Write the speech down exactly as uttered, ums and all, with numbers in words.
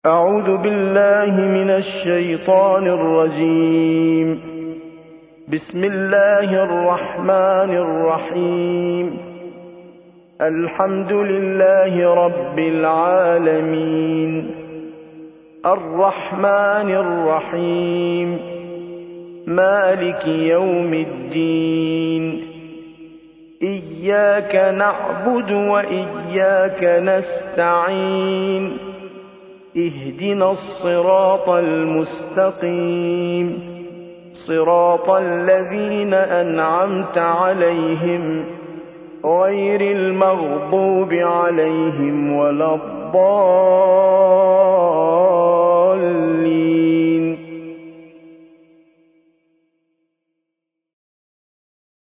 أعوذ بالله من الشيطان الرجيم. بسم الله الرحمن الرحيم. الحمد لله رب العالمين، الرحمن الرحيم، مالك يوم الدين. إياك نعبد وإياك نستعين. اهدنا الصراط المستقيم، صراط الذين أنعمت عليهم غير المغضوب عليهم ولا الضالين.